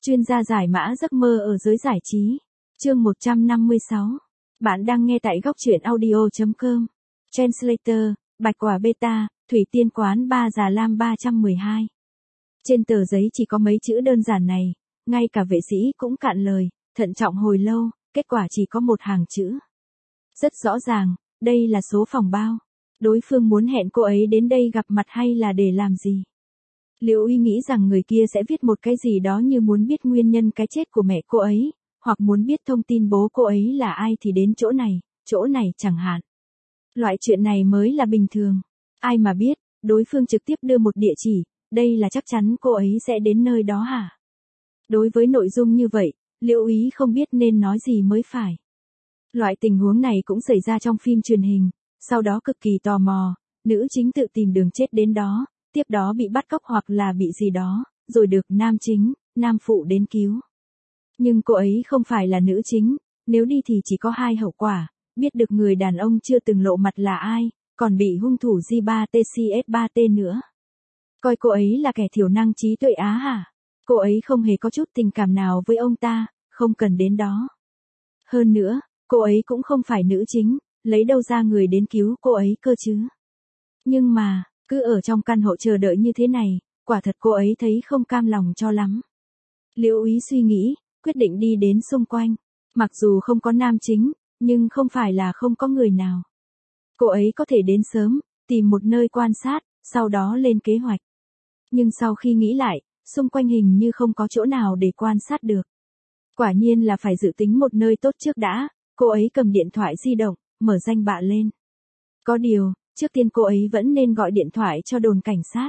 Chuyên gia giải mã giấc mơ ở giới giải trí. Chương 156. Bạn đang nghe tại góc truyện audio.com. Translator, Bạch Quả Beta, Thủy Tiên Quán Ba Già Lam 312. Trên tờ giấy chỉ có mấy chữ đơn giản này, ngay cả vệ sĩ cũng cạn lời, thận trọng hồi lâu, kết quả chỉ có một hàng chữ. Rất rõ ràng, đây là số phòng bao. Đối phương muốn hẹn cô ấy đến đây gặp mặt hay là để làm gì? Liễu Uy nghĩ rằng người kia sẽ viết một cái gì đó như muốn biết nguyên nhân cái chết của mẹ cô ấy, hoặc muốn biết thông tin bố cô ấy là ai thì đến chỗ này chẳng hạn. Loại chuyện này mới là bình thường. Ai mà biết, đối phương trực tiếp đưa một địa chỉ, đây là chắc chắn cô ấy sẽ đến nơi đó hả? Đối với nội dung như vậy, Liễu Uy không biết nên nói gì mới phải. Loại tình huống này cũng xảy ra trong phim truyền hình, sau đó cực kỳ tò mò, nữ chính tự tìm đường chết đến đó, tiếp đó bị bắt cóc hoặc là bị gì đó, rồi được nam phụ đến cứu. Nhưng cô ấy không phải là nữ chính, nếu đi thì chỉ có hai hậu quả, biết được người đàn ông chưa từng lộ mặt là ai, còn bị hung thủ J3TCS3T nữa. Coi cô ấy là kẻ thiểu năng trí tuệ á hả? Cô ấy không hề có chút tình cảm nào với ông ta, không cần đến đó. Hơn nữa, cô ấy cũng không phải nữ chính, lấy đâu ra người đến cứu cô ấy cơ chứ. Nhưng mà, cứ ở trong căn hộ chờ đợi như thế này, quả thật cô ấy thấy không cam lòng cho lắm. Liễu Úy suy nghĩ, quyết định đi đến xung quanh. Mặc dù không có nam chính, nhưng không phải là không có người nào. Cô ấy có thể đến sớm, tìm một nơi quan sát, sau đó lên kế hoạch. Nhưng sau khi nghĩ lại, xung quanh hình như không có chỗ nào để quan sát được. Quả nhiên là phải dự tính một nơi tốt trước đã, cô ấy cầm điện thoại di động, mở danh bạ lên. Có điều, trước tiên cô ấy vẫn nên gọi điện thoại cho đồn cảnh sát.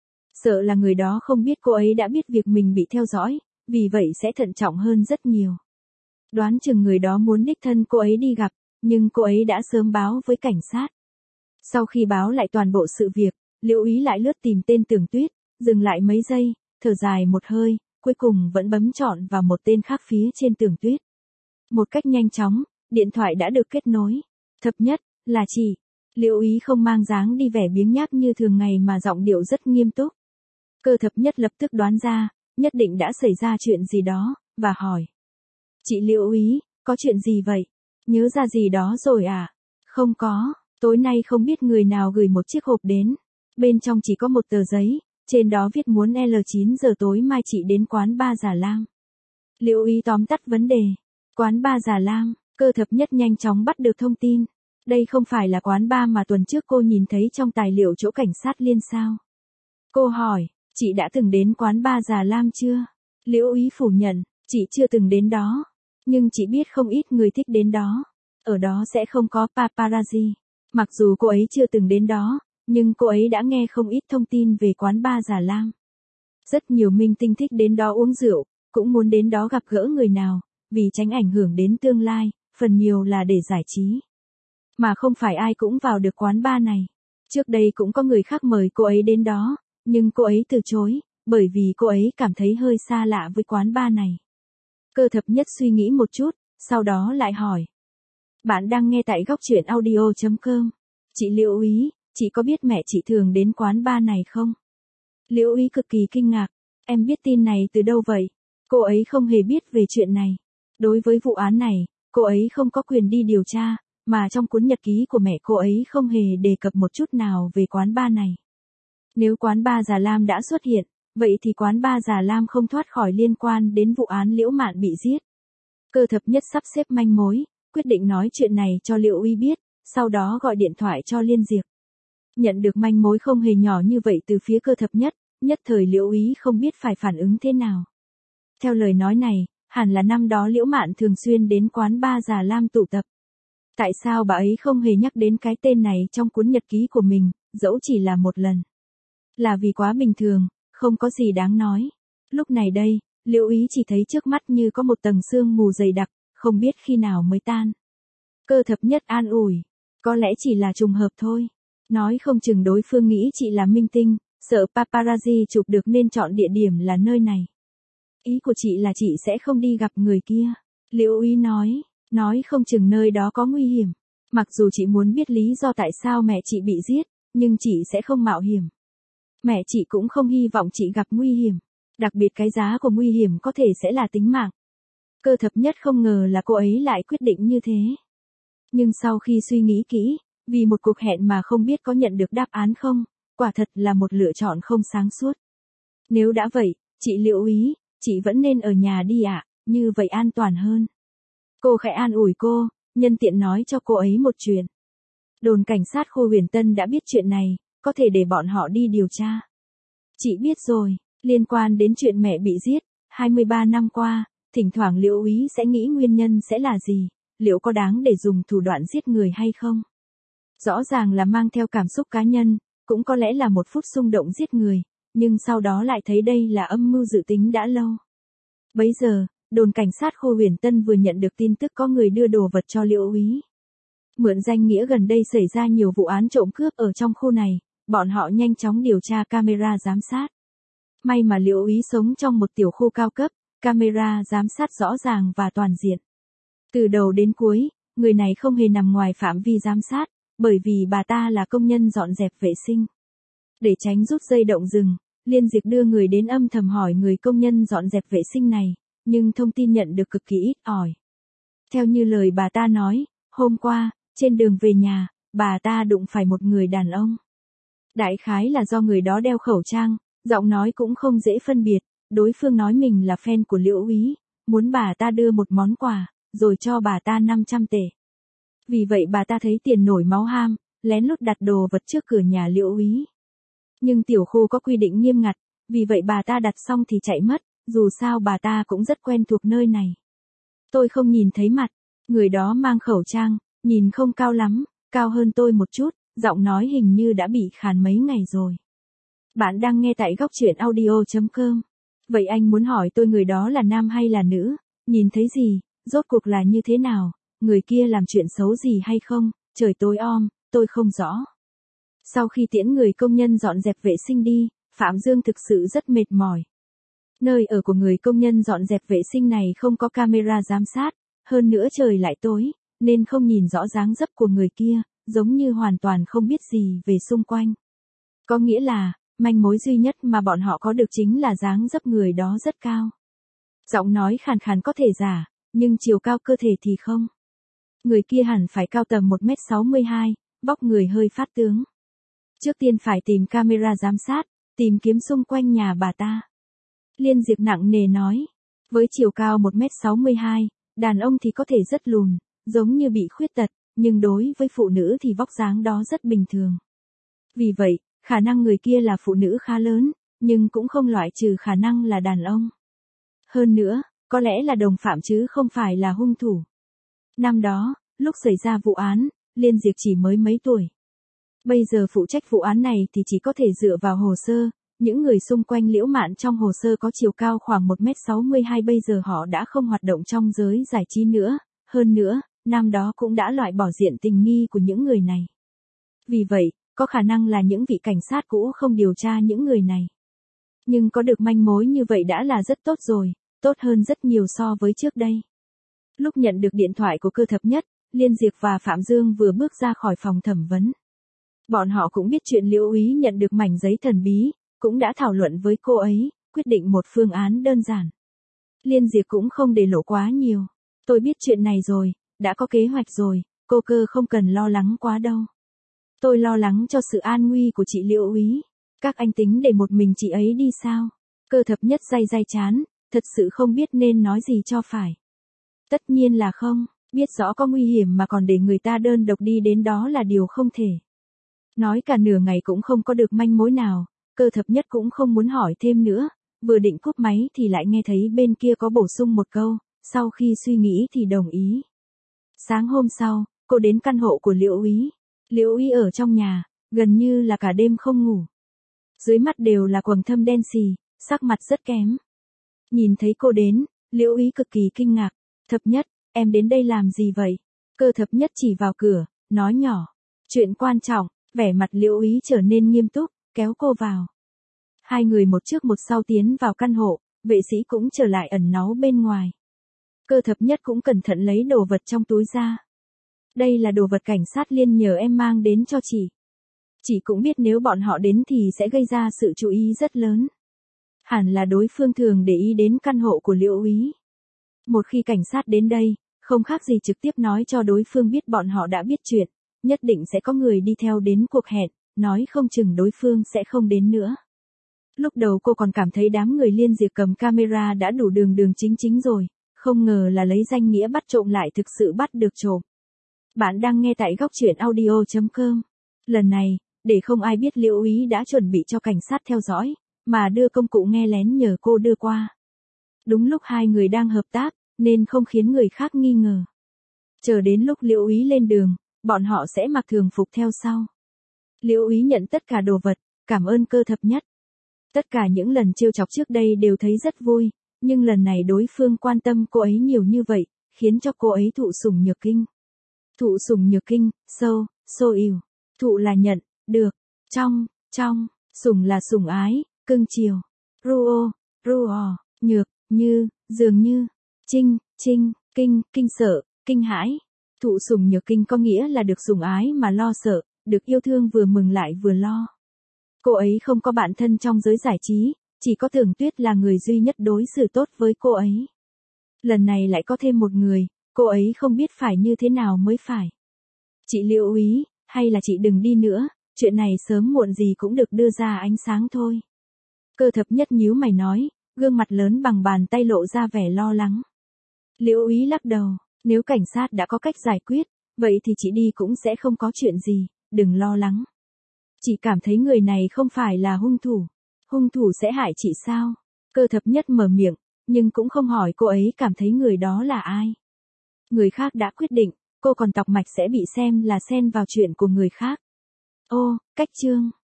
Sợ là người đó không biết cô ấy đã biết việc mình bị theo dõi, vì vậy sẽ thận trọng hơn rất nhiều. Đoán chừng người đó muốn đích thân cô ấy đi gặp, nhưng cô ấy đã sớm báo với cảnh sát. Sau khi báo lại toàn bộ sự việc, Liễu Úy lại lướt tìm tên Tưởng Tuyết, dừng lại mấy giây, thở dài một hơi, cuối cùng vẫn bấm chọn vào một tên khác phía trên Tưởng Tuyết. Một cách nhanh chóng, điện thoại đã được kết nối. Thập Nhất, là chị. Liễu Úy không mang dáng đi vẻ biếng nhác như thường ngày mà giọng điệu rất nghiêm túc. Cơ Thập Nhất lập tức đoán ra, nhất định đã xảy ra chuyện gì đó, và hỏi. Chị Liễu Úy, có chuyện gì vậy? Nhớ ra gì đó rồi à? Không có, tối nay không biết người nào gửi một chiếc hộp đến. Bên trong chỉ có một tờ giấy, trên đó viết muốn L9 giờ tối mai chị đến quán Ba Già Lam. Liễu Úy tóm tắt vấn đề. Quán Ba Già Lam, Cơ Thập Nhất nhanh chóng bắt được thông tin. Đây không phải là quán bar mà tuần trước cô nhìn thấy trong tài liệu chỗ cảnh sát liên sao? Cô hỏi, chị đã từng đến quán Ba Già Lam chưa? Liễu Úy phủ nhận, chị chưa từng đến đó. Nhưng chị biết không ít người thích đến đó. Ở đó sẽ không có paparazzi. Mặc dù cô ấy chưa từng đến đó, nhưng cô ấy đã nghe không ít thông tin về quán Ba Già Lam. Rất nhiều minh tinh thích đến đó uống rượu, cũng muốn đến đó gặp gỡ người nào, vì tránh ảnh hưởng đến tương lai, phần nhiều là để giải trí. Mà không phải ai cũng vào được quán bar này. Trước đây cũng có người khác mời cô ấy đến đó, nhưng cô ấy từ chối, bởi vì cô ấy cảm thấy hơi xa lạ với quán bar này. Cơ Thập Nhất suy nghĩ một chút, sau đó lại hỏi. Bạn đang nghe tại góc truyện audio.com. Chị Liễu Úy, chị có biết mẹ chị thường đến quán bar này không? Liễu Úy cực kỳ kinh ngạc. Em biết tin này từ đâu vậy? Cô ấy không hề biết về chuyện này. Đối với vụ án này, cô ấy không có quyền đi điều tra, mà trong cuốn nhật ký của mẹ cô ấy không hề đề cập một chút nào về quán bar này. Nếu quán Ba Già Lam đã xuất hiện, vậy thì quán Ba Già Lam không thoát khỏi liên quan đến vụ án Liễu Mạn bị giết. Cơ Thập Nhất sắp xếp manh mối, quyết định nói chuyện này cho Liễu Úy biết, sau đó gọi điện thoại cho Liên Diệp. Nhận được manh mối không hề nhỏ như vậy từ phía Cơ Thập Nhất, nhất thời Liễu Úy không biết phải phản ứng thế nào. Theo lời nói này, hẳn là năm đó Liễu Mạn thường xuyên đến quán Ba Già Lam tụ tập. Tại sao bà ấy không hề nhắc đến cái tên này trong cuốn nhật ký của mình, dẫu chỉ là một lần? Là vì quá bình thường, không có gì đáng nói. Lúc này đây, Liễu Úy chỉ thấy trước mắt như có một tầng sương mù dày đặc, không biết khi nào mới tan. Cơ Thập Nhất an ủi, có lẽ chỉ là trùng hợp thôi. Nói không chừng đối phương nghĩ chị là minh tinh, sợ paparazzi chụp được nên chọn địa điểm là nơi này. Ý của chị là chị sẽ không đi gặp người kia. Liễu Úy nói không chừng nơi đó có nguy hiểm. Mặc dù chị muốn biết lý do tại sao mẹ chị bị giết, nhưng chị sẽ không mạo hiểm. Mẹ chị cũng không hy vọng chị gặp nguy hiểm. Đặc biệt cái giá của nguy hiểm có thể sẽ là tính mạng. Cơ thập nhất không ngờ là cô ấy lại quyết định như thế. Nhưng sau khi suy nghĩ kỹ, vì một cuộc hẹn mà không biết có nhận được đáp án không, quả thật là một lựa chọn không sáng suốt. Nếu đã vậy, chị Liễu Úy, chị vẫn nên ở nhà đi ạ, như vậy an toàn hơn. Cô khẽ an ủi cô, nhân tiện nói cho cô ấy một chuyện. Đồn cảnh sát khu Huyền Tân đã biết chuyện này, có thể để bọn họ đi điều tra. Chị biết rồi, liên quan đến chuyện mẹ bị giết, 23 năm qua, thỉnh thoảng Liễu Úy sẽ nghĩ nguyên nhân sẽ là gì, liệu có đáng để dùng thủ đoạn giết người hay không? Rõ ràng là mang theo cảm xúc cá nhân, cũng có lẽ là một phút xung động giết người, nhưng sau đó lại thấy đây là âm mưu dự tính đã lâu. Bấy giờ, đồn cảnh sát khu Huyền Tân vừa nhận được tin tức có người đưa đồ vật cho Liễu Úy. Mượn danh nghĩa gần đây xảy ra nhiều vụ án trộm cướp ở trong khu này, bọn họ nhanh chóng điều tra camera giám sát. May mà Liễu Úy sống trong một tiểu khu cao cấp, camera giám sát rõ ràng và toàn diện. Từ đầu đến cuối, người này không hề nằm ngoài phạm vi giám sát, bởi vì bà ta là công nhân dọn dẹp vệ sinh. Để tránh rút dây động rừng, Liên Diệp đưa người đến âm thầm hỏi người công nhân dọn dẹp vệ sinh này, nhưng thông tin nhận được cực kỳ ít ỏi. Theo như lời bà ta nói, hôm qua, trên đường về nhà, bà ta đụng phải một người đàn ông. Đại khái là do người đó đeo khẩu trang, giọng nói cũng không dễ phân biệt, đối phương nói mình là fan của Liễu Úy, muốn bà ta đưa một món quà, rồi cho bà ta 500 tệ. Vì vậy bà ta thấy tiền nổi máu ham, lén lút đặt đồ vật trước cửa nhà Liễu Úy. Nhưng tiểu khu có quy định nghiêm ngặt, vì vậy bà ta đặt xong thì chạy mất, dù sao bà ta cũng rất quen thuộc nơi này. Tôi không nhìn thấy mặt, người đó mang khẩu trang, nhìn không cao lắm, cao hơn tôi một chút, giọng nói hình như đã bị khàn mấy ngày rồi. Bạn đang nghe tại góc truyện audio.com. Vậy anh muốn hỏi tôi người đó là nam hay là nữ, nhìn thấy gì, rốt cuộc là như thế nào, người kia làm chuyện xấu gì hay không, trời tối om, tôi không rõ. Sau khi tiễn người công nhân dọn dẹp vệ sinh đi, Phạm Dương thực sự rất mệt mỏi. Nơi ở của người công nhân dọn dẹp vệ sinh này không có camera giám sát, hơn nữa trời lại tối, nên không nhìn rõ dáng dấp của người kia, giống như hoàn toàn không biết gì về xung quanh. Có nghĩa là, manh mối duy nhất mà bọn họ có được chính là dáng dấp người đó rất cao. Giọng nói khàn khàn có thể giả, nhưng chiều cao cơ thể thì không. Người kia hẳn phải cao tầm 1m62, vóc người hơi phát tướng. Trước tiên phải tìm camera giám sát, tìm kiếm xung quanh nhà bà ta. Liên Diệp nặng nề nói, với chiều cao 1m62, đàn ông thì có thể rất lùn, giống như bị khuyết tật, nhưng đối với phụ nữ thì vóc dáng đó rất bình thường. Vì vậy, khả năng người kia là phụ nữ khá lớn, nhưng cũng không loại trừ khả năng là đàn ông. Hơn nữa, có lẽ là đồng phạm chứ không phải là hung thủ. Năm đó, lúc xảy ra vụ án, Liên Diệp chỉ mới mấy tuổi. Bây giờ phụ trách vụ án này thì chỉ có thể dựa vào hồ sơ, những người xung quanh Liễu Mạn trong hồ sơ có chiều cao khoảng 1m62, bây giờ họ đã không hoạt động trong giới giải trí nữa, hơn nữa, năm đó cũng đã loại bỏ diện tình nghi của những người này. Vì vậy, có khả năng là những vị cảnh sát cũ không điều tra những người này. Nhưng có được manh mối như vậy đã là rất tốt rồi, tốt hơn rất nhiều so với trước đây. Lúc nhận được điện thoại của Cơ Thập Nhất, Liên Diệp và Phạm Dương vừa bước ra khỏi phòng thẩm vấn. Bọn họ cũng biết chuyện Liễu Úy nhận được mảnh giấy thần bí, cũng đã thảo luận với cô ấy, quyết định một phương án đơn giản. Liên Diệp cũng không để lộ quá nhiều. Tôi biết chuyện này rồi, đã có kế hoạch rồi, cô Cơ không cần lo lắng quá đâu. Tôi lo lắng cho sự an nguy của chị Liễu Úy. Các anh tính để một mình chị ấy đi sao? Cơ Thập Nhất day chán, thật sự không biết nên nói gì cho phải. Tất nhiên là không, biết rõ có nguy hiểm mà còn để người ta đơn độc đi đến đó là điều không thể. Nói cả nửa ngày cũng không có được manh mối nào, Cơ Thập Nhất cũng không muốn hỏi thêm nữa, vừa định cúp máy thì lại nghe thấy bên kia có bổ sung một câu, sau khi suy nghĩ thì đồng ý. Sáng hôm sau, cô đến căn hộ của Liễu Úy. Liễu Úy ở trong nhà, gần như là cả đêm không ngủ. Dưới mắt đều là quầng thâm đen xì, sắc mặt rất kém. Nhìn thấy cô đến, Liễu Úy cực kỳ kinh ngạc. Thập Nhất, em đến đây làm gì vậy? Cơ Thập Nhất chỉ vào cửa, nói nhỏ. Chuyện quan trọng, vẻ mặt Liễu Úy trở nên nghiêm túc, kéo cô vào. Hai người một trước một sau tiến vào căn hộ, vệ sĩ cũng trở lại ẩn náu bên ngoài. Cơ Thập Nhất cũng cẩn thận lấy đồ vật trong túi ra. Đây là đồ vật cảnh sát Liên nhờ em mang đến cho chị. Chị cũng biết nếu bọn họ đến thì sẽ gây ra sự chú ý rất lớn. Hẳn là đối phương thường để ý đến căn hộ của Liễu Úy. Một khi cảnh sát đến đây, không khác gì trực tiếp nói cho đối phương biết bọn họ đã biết chuyện, nhất định sẽ có người đi theo đến cuộc hẹn, nói không chừng đối phương sẽ không đến nữa. Lúc đầu cô còn cảm thấy đám người Liên Diệp cầm camera đã đủ đường đường chính chính rồi, không ngờ là lấy danh nghĩa bắt trộm lại thực sự bắt được trộm. Bạn đang nghe tại góc truyện audio.com. Lần này, để không ai biết Liễu Úy đã chuẩn bị cho cảnh sát theo dõi, mà đưa công cụ nghe lén nhờ cô đưa qua. Đúng lúc hai người đang hợp tác, nên không khiến người khác nghi ngờ. Chờ đến lúc Liễu Úy lên đường, bọn họ sẽ mặc thường phục theo sau. Liễu Úy nhận tất cả đồ vật, cảm ơn Cơ Thập Nhất. Tất cả những lần trêu chọc trước đây đều thấy rất vui, nhưng lần này đối phương quan tâm cô ấy nhiều như vậy, khiến cho cô ấy thụ sủng nhược kinh. Thụ sủng nhược kinh, so yêu. Thụ là nhận, được. Trong, sủng là sủng ái, cưng chiều. Ruo, nhược, như, dường như. Kinh, kinh sợ, kinh hãi. Thụ sủng nhược kinh có nghĩa là được sủng ái mà lo sợ, được yêu thương vừa mừng lại vừa lo. Cô ấy không có bạn thân trong giới giải trí, chỉ có Tưởng Tuyết là người duy nhất đối xử tốt với cô ấy. Lần này lại có thêm một người, cô ấy không biết phải như thế nào mới phải. Chị Liễu Úy, hay là chị đừng đi nữa, chuyện này sớm muộn gì cũng được đưa ra ánh sáng thôi. Cơ Thập Nhất nhíu mày nói, gương mặt lớn bằng bàn tay lộ ra vẻ lo lắng. Liễu Úy lắc đầu, nếu cảnh sát đã có cách giải quyết, vậy thì chị đi cũng sẽ không có chuyện gì, đừng lo lắng. Chị cảm thấy người này không phải là hung thủ. Hung thủ sẽ hại chị sao? Cơ Thập Nhất mở miệng, nhưng cũng không hỏi cô ấy cảm thấy người đó là ai. Người khác đã quyết định, cô còn tọc mạch sẽ bị xem là xen vào chuyện của người khác. Ô, cách chương.